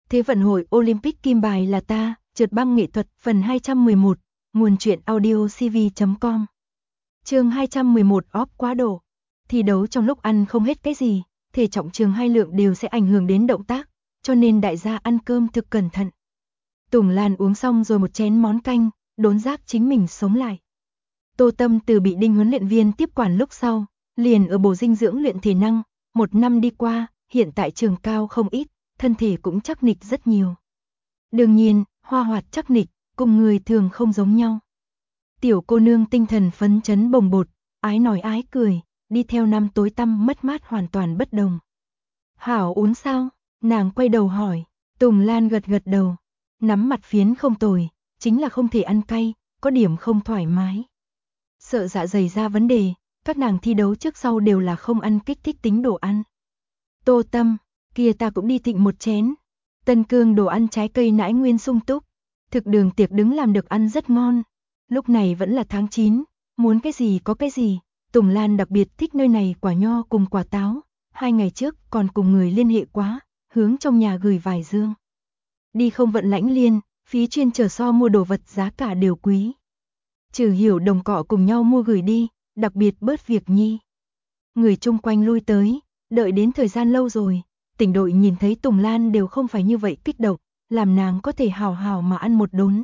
Thế vận hội Olympic kim bài là ta, trượt băng nghệ thuật phần 211, nguồn truyện audio cv.com. Chương 211 óp quá độ. Thi đấu trong lúc ăn không hết cái gì, thể trọng trường hai lượng đều sẽ ảnh hưởng đến động tác, cho nên đại gia ăn cơm thực cẩn thận. Tùng Lan uống xong rồi một chén món canh, đốn giác chính mình sống lại. Tô Tâm từ bị Đinh huấn luyện viên tiếp quản lúc sau, liền ở bổ dinh dưỡng luyện thể năng, một năm đi qua, hiện tại trường cao không ít, thân thể cũng chắc nịch rất nhiều. Đương nhiên, Hoa Hoạt chắc nịch, cùng người thường không giống nhau. Tiểu cô nương tinh thần phấn chấn bồng bột, ái nói ái cười, đi theo năm tối tăm mất mát hoàn toàn bất đồng. Hảo uống sao? Nàng quay đầu hỏi. Tùng Lan gật gật đầu, nắm mặt phiến không tồi, chính là không thể ăn cay, có điểm không thoải mái. Sợ dạ dày ra vấn đề, các nàng thi đấu trước sau đều là không ăn kích thích tính đồ ăn. Tô Tâm, kia ta cũng đi thịnh một chén. Tân Cương đồ ăn trái cây nãi nguyên sung túc, thực đường tiệc đứng làm được ăn rất ngon. Lúc này vẫn là tháng 9, muốn cái gì có cái gì. Tùng Lan đặc biệt thích nơi này quả nho cùng quả táo, 2 ngày trước còn cùng người liên hệ quá, hướng trong nhà gửi vài dương. Đi không vận Lãnh Liên, phí chuyên chở so mua đồ vật giá cả đều quý. Trừ Hiểu đồng cọ cùng nhau mua gửi đi, đặc biệt bớt việc nhi. Người chung quanh lui tới, đợi đến thời gian lâu rồi, tỉnh đội nhìn thấy Tùng Lan đều không phải như vậy kích động, làm nàng có thể hào hào mà ăn một đốn.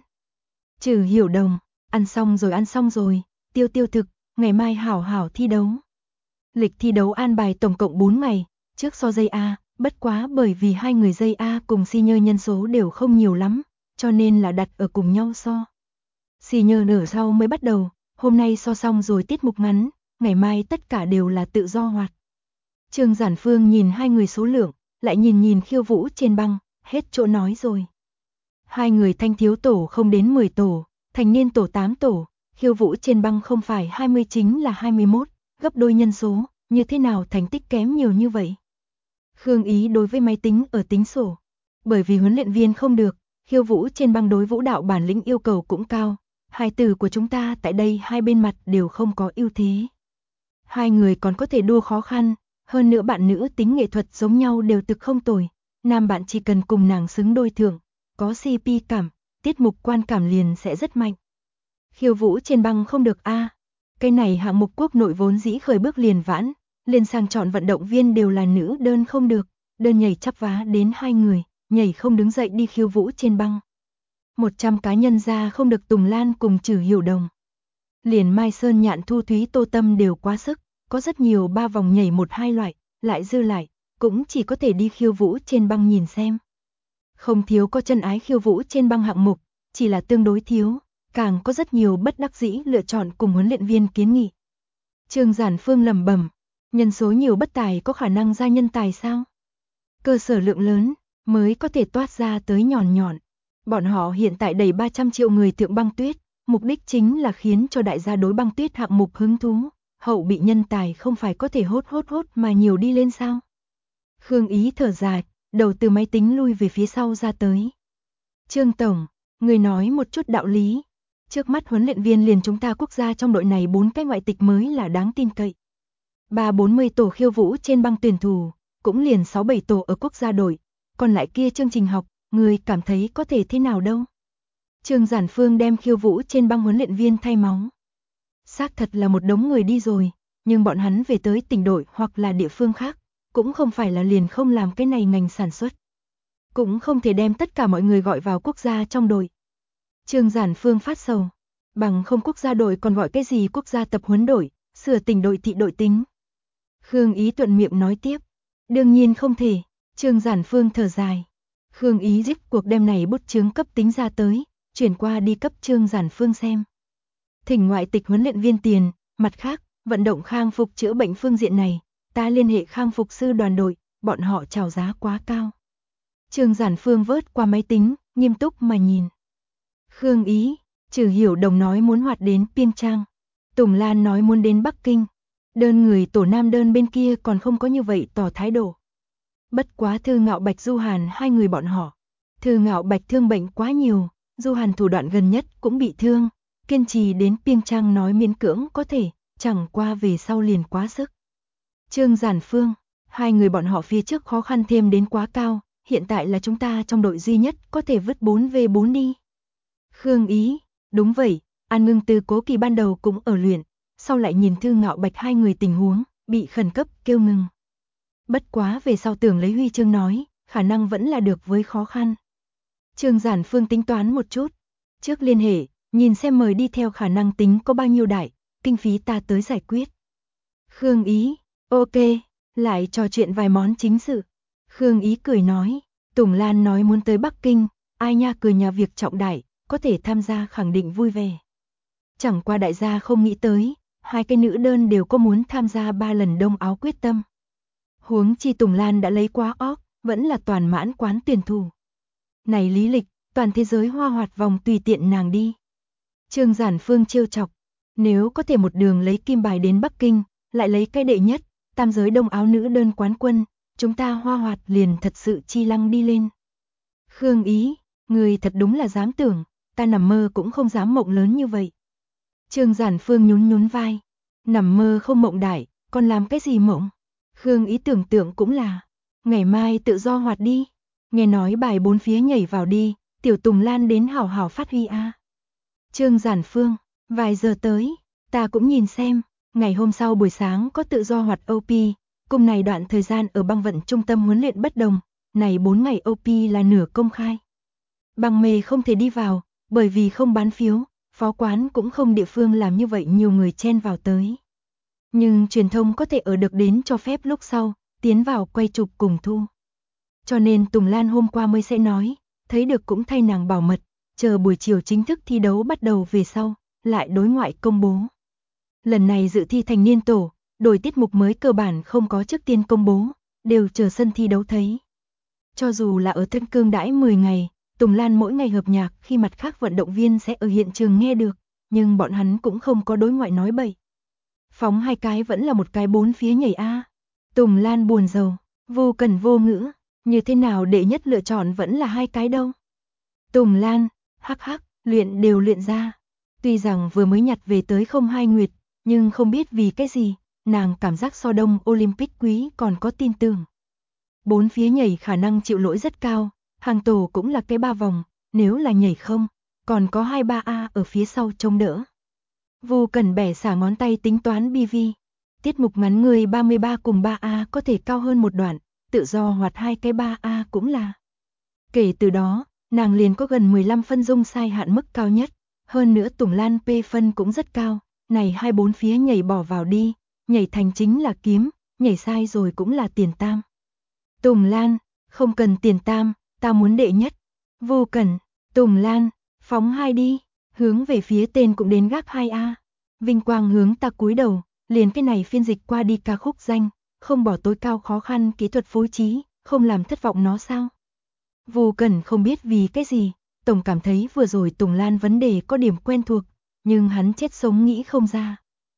Trừ Hiểu đồng, ăn xong rồi, tiêu tiêu thực, ngày mai hảo hảo thi đấu. Lịch thi đấu an bài tổng cộng 4 ngày, trước so dây A, bất quá bởi vì hai người dây A cùng senior nhân số đều không nhiều lắm, cho nên là đặt ở cùng nhau so. Senior nửa sau mới bắt đầu, hôm nay so xong rồi tiết mục ngắn, ngày mai tất cả đều là tự do hoạt. Trương Giản Phương nhìn hai người số lượng, lại nhìn khiêu vũ trên băng, hết chỗ nói rồi. Hai người thanh thiếu tổ không đến 10 tổ, thành niên tổ 8 tổ, khiêu vũ trên băng không phải 20 chính là 21, gấp đôi nhân số, như thế nào thành tích kém nhiều như vậy? Khương Ý đối với máy tính ở tính sổ, bởi vì huấn luyện viên không được, khiêu vũ trên băng đối vũ đạo bản lĩnh yêu cầu cũng cao, hài tử của chúng ta tại đây hai bên mặt đều không có ưu thế. Hai người còn có thể đua khó khăn, hơn nữa bạn nữ tính nghệ thuật giống nhau đều thực không tồi, nam bạn chỉ cần cùng nàng xứng đôi thượng, có CP cảm, tiết mục quan cảm liền sẽ rất mạnh. Khiêu vũ trên băng không được a, cái này hạng mục quốc nội vốn dĩ khởi bước liền vãn, liền sang chọn vận động viên đều là nữ đơn không được, đơn nhảy chắp vá đến 2 người, nhảy không đứng dậy đi khiêu vũ trên băng. 100 cá nhân ra không được Tùng Lan cùng Trừ Hiểu đồng. Liền Mai Sơn Nhạn Thu Thúy Tô Tâm đều quá sức, có rất nhiều 3 vòng nhảy 1-2 loại, lại dư lại, cũng chỉ có thể đi khiêu vũ trên băng nhìn xem. Không thiếu có chân ái khiêu vũ trên băng hạng mục, chỉ là tương đối thiếu, càng có rất nhiều bất đắc dĩ lựa chọn cùng huấn luyện viên kiến nghị. Trương Giản Phương lẩm bẩm, nhân số nhiều bất tài có khả năng ra nhân tài sao? Cơ sở lượng lớn mới có thể toát ra tới nhọn. Bọn họ hiện tại đầy 300 triệu người thượng băng tuyết, mục đích chính là khiến cho đại gia đối băng tuyết hạng mục hứng thú, hậu bị nhân tài không phải có thể hốt mà nhiều đi lên sao? Khương Ý thở dài, đầu từ máy tính lui về phía sau ra tới. Trương Tổng, người nói một chút đạo lý. Trước mắt huấn luyện viên liền chúng ta quốc gia trong đội này 4 cái ngoại tịch mới là đáng tin cậy. 30-40 tổ khiêu vũ trên băng tuyển thủ, cũng liền 6-7 tổ ở quốc gia đội, còn lại kia chương trình học, người cảm thấy có thể thế nào đâu. Trương Giản Phương đem khiêu vũ trên băng huấn luyện viên thay máu. Xác thật là một đống người đi rồi, nhưng bọn hắn về tới tỉnh đội hoặc là địa phương khác, cũng không phải là liền không làm cái này ngành sản xuất. Cũng không thể đem tất cả mọi người gọi vào quốc gia trong đội. Trương Giản Phương phát sầu, bằng không quốc gia đội còn gọi cái gì quốc gia tập huấn đội, sửa tỉnh đội thị đội tính. Khương Ý thuận miệng nói tiếp, đương nhiên không thể. Trương Giản Phương thở dài. Khương Ý rít cuộc đem này bút chướng cấp tính ra tới, chuyển qua đi cấp Trương Giản Phương xem. Thỉnh ngoại tịch huấn luyện viên tiền, mặt khác, vận động khang phục chữa bệnh phương diện này, ta liên hệ khang phục sư đoàn đội, bọn họ chào giá quá cao. Trương Giản Phương vớt qua máy tính, nghiêm túc mà nhìn. Khương Ý, Trừ Hiểu đồng nói muốn hoạt đến Piên Trang. Tùng Lan nói muốn đến Bắc Kinh. Đơn người tổ nam đơn bên kia còn không có như vậy tỏ thái độ. Bất quá Thư Ngạo Bạch Du Hàn hai người bọn họ. Thư Ngạo Bạch thương bệnh quá nhiều, Du Hàn thủ đoạn gần nhất cũng bị thương. Kiên trì đến Piên Trang nói miễn cưỡng có thể, chẳng qua về sau liền quá sức. Trương Giản Phương, hai người bọn họ phía trước khó khăn thêm đến quá cao, hiện tại là chúng ta trong đội duy nhất có thể vứt 4v4 đi. Khương Ý, đúng vậy, An Ngưng từ Cố Kỳ ban đầu cũng ở luyện, sau lại nhìn Thư Ngạo Bạch hai người tình huống, bị khẩn cấp kêu ngừng. Bất quá về sau tưởng lấy huy chương nói, khả năng vẫn là được với khó khăn. Trương Giản Phương tính toán một chút, trước liên hệ, nhìn xem mời đi theo khả năng tính có bao nhiêu đại, kinh phí ta tới giải quyết. Khương Ý, ok, lại trò chuyện vài món chính sự. Khương Ý cười nói, Tùng Lan nói muốn tới Bắc Kinh, ai nha cười nhà việc trọng đại, có thể tham gia khẳng định vui vẻ. Chẳng qua đại gia không nghĩ tới, hai cái nữ đơn đều có muốn tham gia 3 lần đông áo quyết tâm. Huống chi Tùng Lan đã lấy quá óc, vẫn là toàn mãn quán tuyển thủ. Này lý lịch, toàn thế giới hoa hoạt vòng tùy tiện nàng đi. Trương Giản Phương trêu chọc, nếu có thể một đường lấy kim bài đến Bắc Kinh, lại lấy cái đệ nhất, tam giới đông áo nữ đơn quán quân, chúng ta hoa hoạt liền thật sự chi lăng đi lên. Khương Ý, người thật đúng là dám tưởng, ta nằm mơ cũng không dám mộng lớn như vậy. Trương Giản Phương nhún nhún vai, nằm mơ không mộng đại, còn làm cái gì mộng? Khương Ý tưởng tượng cũng là, ngày mai tự do hoạt đi, nghe nói bài 4 phía nhảy vào đi, tiểu Tùng Lan đến hảo hảo phát huy a. Trương Giản Phương, vài giờ tới, ta cũng nhìn xem, ngày hôm sau buổi sáng có tự do hoạt OP, cùng này đoạn thời gian ở băng vận trung tâm huấn luyện bất đồng, này 4 ngày OP là nửa công khai. Băng mê không thể đi vào, bởi vì không bán phiếu, phó quán cũng không địa phương làm như vậy nhiều người chen vào tới. Nhưng truyền thông có thể ở được đến cho phép lúc sau, tiến vào quay chụp cùng thu. Cho nên Tùng Lan hôm qua mới sẽ nói, thấy được cũng thay nàng bảo mật, chờ buổi chiều chính thức thi đấu bắt đầu về sau, lại đối ngoại công bố. Lần này dự thi thành niên tổ, đổi tiết mục mới cơ bản không có trước tiên công bố, đều chờ sân thi đấu thấy. Cho dù là ở Tân Cương đãi 10 ngày, Tùng Lan mỗi ngày hợp nhạc khi mặt khác vận động viên sẽ ở hiện trường nghe được, nhưng bọn hắn cũng không có đối ngoại nói bậy. Phóng hai cái vẫn là một cái 4 phía nhảy a. Tùng Lan buồn rầu, vô cần vô ngữ, như thế nào đệ nhất lựa chọn vẫn là hai cái đâu. Tùng Lan, hắc hắc, luyện đều luyện ra. Tuy rằng vừa mới nhặt về tới không hai nguyệt, nhưng không biết vì cái gì, nàng cảm giác so đông Olympic quý còn có tin tưởng. 4 phía nhảy khả năng chịu lỗi rất cao, hàng tổ cũng là cái 3 vòng, nếu là nhảy không, còn có 2-3A ở phía sau trông đỡ. Vô Cần bẻ xả ngón tay tính toán BV. Tiết mục ngắn người 33 cùng 3A có thể cao hơn một đoạn, tự do hoạt hai cái 3A cũng là. Kể từ đó, nàng liền có gần 15 phân dung sai hạn mức cao nhất, hơn nữa Tùng Lan P phân cũng rất cao, này 24 phía nhảy bỏ vào đi, nhảy thành chính là kiếm, nhảy sai rồi cũng là tiền tam. Tùng Lan, không cần tiền tam, ta muốn đệ nhất. Vô Cần, Tùng Lan, phóng hai đi, hướng về phía tên cũng đến gác 2A. Vinh quang hướng ta cúi đầu, liền cái này phiên dịch qua đi ca khúc danh, không bỏ tối cao khó khăn kỹ thuật phối trí, không làm thất vọng nó sao? Vô Cần không biết vì cái gì, tổng cảm thấy vừa rồi Tùng Lan vấn đề có điểm quen thuộc, nhưng hắn chết sống nghĩ không ra.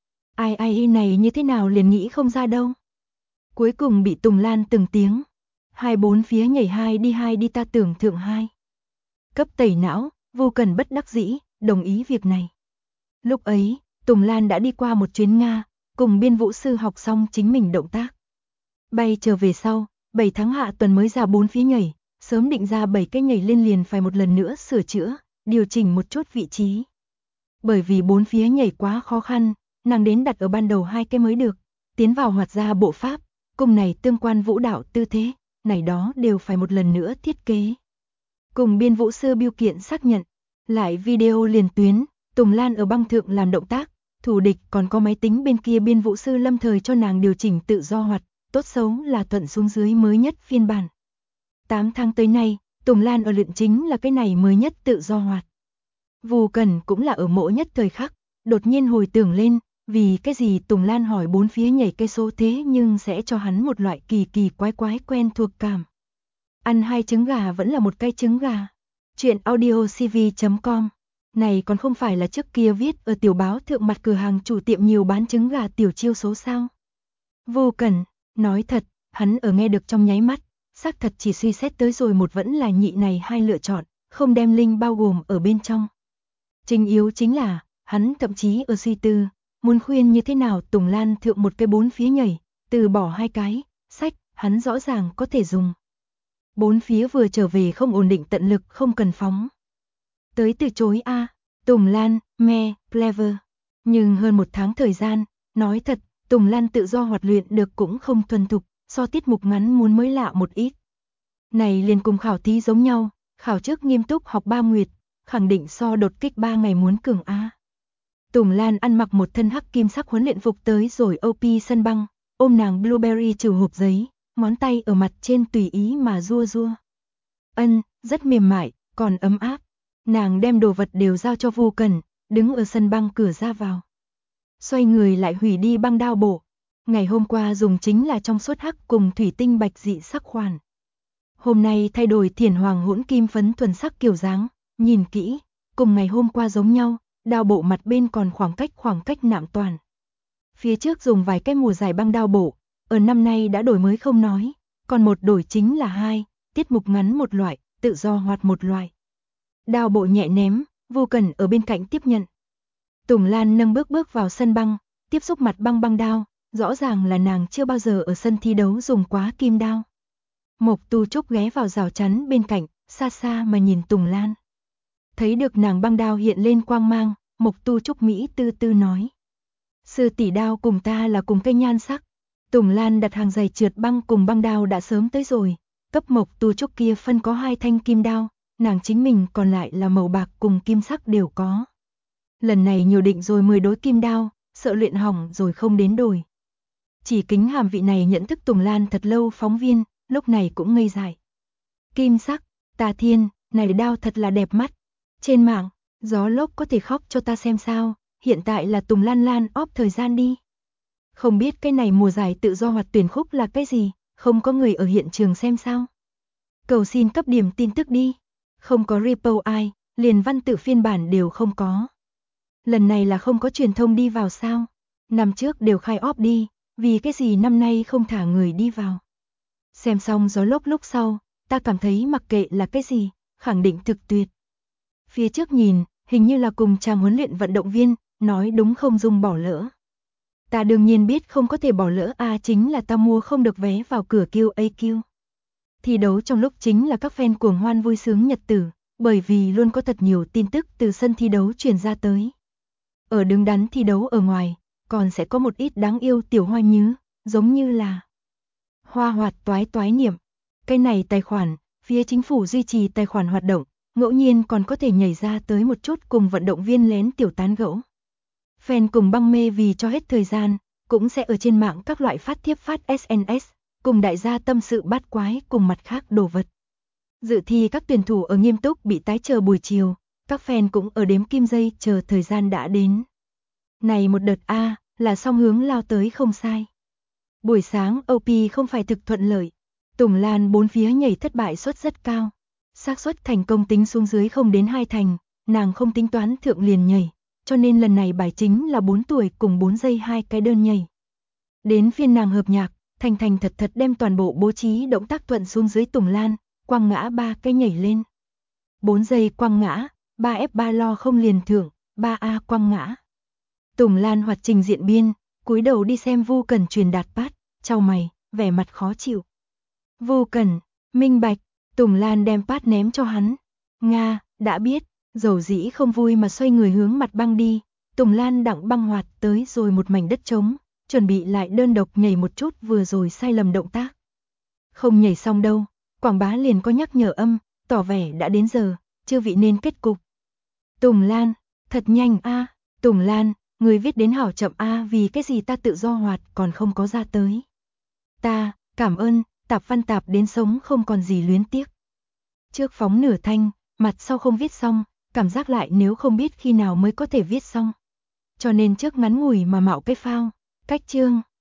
Ai này như thế nào liền nghĩ không ra đâu. Cuối cùng bị Tùng Lan từng tiếng, 24 phía nhảy hai đi ta tưởng thượng hai. Cấp tẩy não, Vô Cần bất đắc dĩ, đồng ý việc này. Lúc ấy, Tùng Lan đã đi qua một chuyến Nga, cùng biên vũ sư học xong chính mình động tác. Bay trở về sau, 7 tháng hạ tuần mới ra 4 phía nhảy, sớm định ra 7 cái nhảy lên liền phải một lần nữa sửa chữa, điều chỉnh một chút vị trí. Bởi vì 4 phía nhảy quá khó khăn, nàng đến đặt ở ban đầu hai cái mới được, tiến vào hoạt ra bộ pháp, cùng này tương quan vũ đạo tư thế, này đó đều phải một lần nữa thiết kế. Cùng biên vũ sư biêu kiện xác nhận, lại video liền tuyến, Tùng Lan ở băng thượng làm động tác, thủ địch còn có máy tính bên kia biên vũ sư lâm thời cho nàng điều chỉnh tự do hoạt, tốt xấu là thuận xuống dưới mới nhất phiên bản. 8 tháng tới nay, Tùng Lan ở luyện chính là cái này mới nhất tự do hoạt. Vô Cần cũng là ở mỗi nhất thời khắc, đột nhiên hồi tưởng lên, vì cái gì Tùng Lan hỏi 4 phía nhảy cây số thế nhưng sẽ cho hắn một loại kỳ kỳ quái quái quen thuộc cảm. Ăn 2 trứng gà vẫn là một cây trứng gà. Chuyện audiocv.com. Này còn không phải là trước kia viết ở tiểu báo thượng mặt cửa hàng chủ tiệm nhiều bán trứng gà tiểu chiêu số sao. Vô Cần, nói thật, hắn ở nghe được trong nháy mắt, xác thật chỉ suy xét tới rồi một vẫn là nhị này hai lựa chọn, không đem linh bao gồm ở bên trong. Chính yếu chính là, hắn thậm chí ở suy tư, muốn khuyên như thế nào Tùng Lan thượng một cái 4 phía nhảy, từ bỏ hai cái, sách, hắn rõ ràng có thể dùng. Bốn phía vừa trở về không ổn định tận lực không cần phóng. Tới từ chối a. Tùng Lan, me, clever. Nhưng hơn một tháng thời gian, nói thật, Tùng Lan tự do hoạt luyện được cũng không thuần thục, so tiết mục ngắn muốn mới lạ một ít. Này liền cùng khảo thí giống nhau, khảo trước nghiêm túc học 3 nguyệt, khẳng định so đột kích 3 ngày muốn cường a. Tùng Lan ăn mặc một thân hắc kim sắc huấn luyện phục tới rồi OP sân băng, ôm nàng Blueberry trừ hộp giấy, ngón tay ở mặt trên tùy ý mà rua rua. Rất mềm mại, còn ấm áp. Nàng đem đồ vật đều giao cho Vu Cẩn, đứng ở sân băng cửa ra vào. Xoay người lại hủy đi băng đao bổ. Ngày hôm qua dùng chính là trong suốt hắc cùng thủy tinh bạch dị sắc khoản. Hôm nay thay đổi thiển hoàng hỗn kim phấn thuần sắc kiểu dáng, nhìn kỹ, cùng ngày hôm qua giống nhau, đao bộ mặt bên còn khoảng cách nạm toàn. Phía trước dùng vài cái mùa giải băng đao bộ, ở năm nay đã đổi mới không nói, còn một đổi chính là 2, tiết mục ngắn một loại, tự do hoạt một loại. Đao bộ nhẹ ném, Vu Cẩn ở bên cạnh tiếp nhận. Tùng Lan nâng bước vào sân băng, tiếp xúc mặt băng đao, rõ ràng là nàng chưa bao giờ ở sân thi đấu dùng quá kim đao. Mộc Tu Trúc ghé vào rào chắn bên cạnh, xa xa mà nhìn Tùng Lan. Thấy được nàng băng đao hiện lên quang mang, Mộc Tu Trúc Mỹ tư tư nói. Sư tỷ đao cùng ta là cùng cây nhan sắc. Tùng Lan đặt hàng giày trượt băng cùng băng đao đã sớm tới rồi, cấp Mộc Tu Trúc kia phân có 2 thanh kim đao, nàng chính mình còn lại là màu bạc cùng kim sắc đều có. Lần này nhiều định rồi 10 đối kim đao, sợ luyện hỏng rồi không đến đổi. Chỉ kính hàm vị này nhận thức Tùng Lan thật lâu phóng viên, lúc này cũng ngây dại. Kim sắc, Tà Thiên, này đao thật là đẹp mắt. Trên mạng, gió lốc có thể khóc cho ta xem sao, hiện tại là Tùng Lan óp thời gian đi. Không biết cái này mùa giải tự do hoạt tuyển khúc là cái gì, không có người ở hiện trường xem sao. Cầu xin cấp điểm tin tức đi. Không có repo ai, liền văn tự phiên bản đều không có. Lần này là không có truyền thông đi vào sao? Năm trước đều khai off đi, vì cái gì năm nay không thả người đi vào? Xem xong gió lốc lúc sau, ta cảm thấy mặc kệ là cái gì, khẳng định thực tuyệt. Phía trước nhìn, hình như là cùng chàng huấn luyện vận động viên, nói đúng không dung bỏ lỡ. Ta đương nhiên biết không có thể bỏ lỡ chính là ta mua không được vé vào cửa QAQ. Thi đấu trong lúc chính là các fan cuồng hoan vui sướng nhật tử, bởi vì luôn có thật nhiều tin tức từ sân thi đấu truyền ra tới. Ở đứng đắn thi đấu ở ngoài, còn sẽ có một ít đáng yêu tiểu hoa nhứ, giống như là Hoa Hoạt toái niệm. Cái này tài khoản, phía chính phủ duy trì tài khoản hoạt động, ngẫu nhiên còn có thể nhảy ra tới một chút cùng vận động viên lén tiểu tán gẫu. Fan cùng băng mê vì cho hết thời gian, cũng sẽ ở trên mạng các loại phát thiếp phát SNS, cùng đại gia tâm sự bát quái cùng mặt khác đồ vật. Dự thi các tuyển thủ ở nghiêm túc bị tái chờ buổi chiều, các fan cũng ở đếm kim giây chờ thời gian đã đến. Này một đợt là song hướng lao tới không sai. Buổi sáng OP không phải thực thuận lợi, Tùng Lan bốn phía nhảy thất bại suất rất cao. Xác suất thành công tính xuống dưới không đến 2 thành, nàng không tính toán thượng liền nhảy, cho nên lần này bài chính là 4 tuổi cùng 4 giây 2 cái đơn nhảy. Đến phiên nàng hợp nhạc, thành thật đem toàn bộ bố trí động tác thuận xuống dưới Tùng Lan, quăng ngã 3 cái nhảy lên. 4 giây quăng ngã, 3F3 lo không liền thưởng, 3A quăng ngã. Tùng Lan hoạt trình diện biên, cúi đầu đi xem Vu Cẩn truyền đạt pass, chau mày, vẻ mặt khó chịu. Vu Cẩn, minh bạch, Tùng Lan đem pass ném cho hắn. Nga, đã biết, dầu dĩ không vui mà xoay người hướng mặt băng đi. Tùng Lan đặng băng hoạt tới rồi một mảnh đất trống, chuẩn bị lại đơn độc nhảy một chút vừa rồi sai lầm động tác. Không nhảy xong đâu, quảng bá liền có nhắc nhở âm, tỏ vẻ đã đến giờ, chưa vị nên kết cục. Tùng Lan, thật nhanh Tùng Lan, người viết đến hảo chậm vì cái gì ta tự do hoạt còn không có ra tới. Ta, cảm ơn, tạp văn tạp đến sống không còn gì luyến tiếc. Trước phóng nửa thanh, mặt sau không viết xong, cảm giác lại nếu không biết khi nào mới có thể viết xong. Cho nên trước ngắn ngủi mà mạo cái phao, cách chương.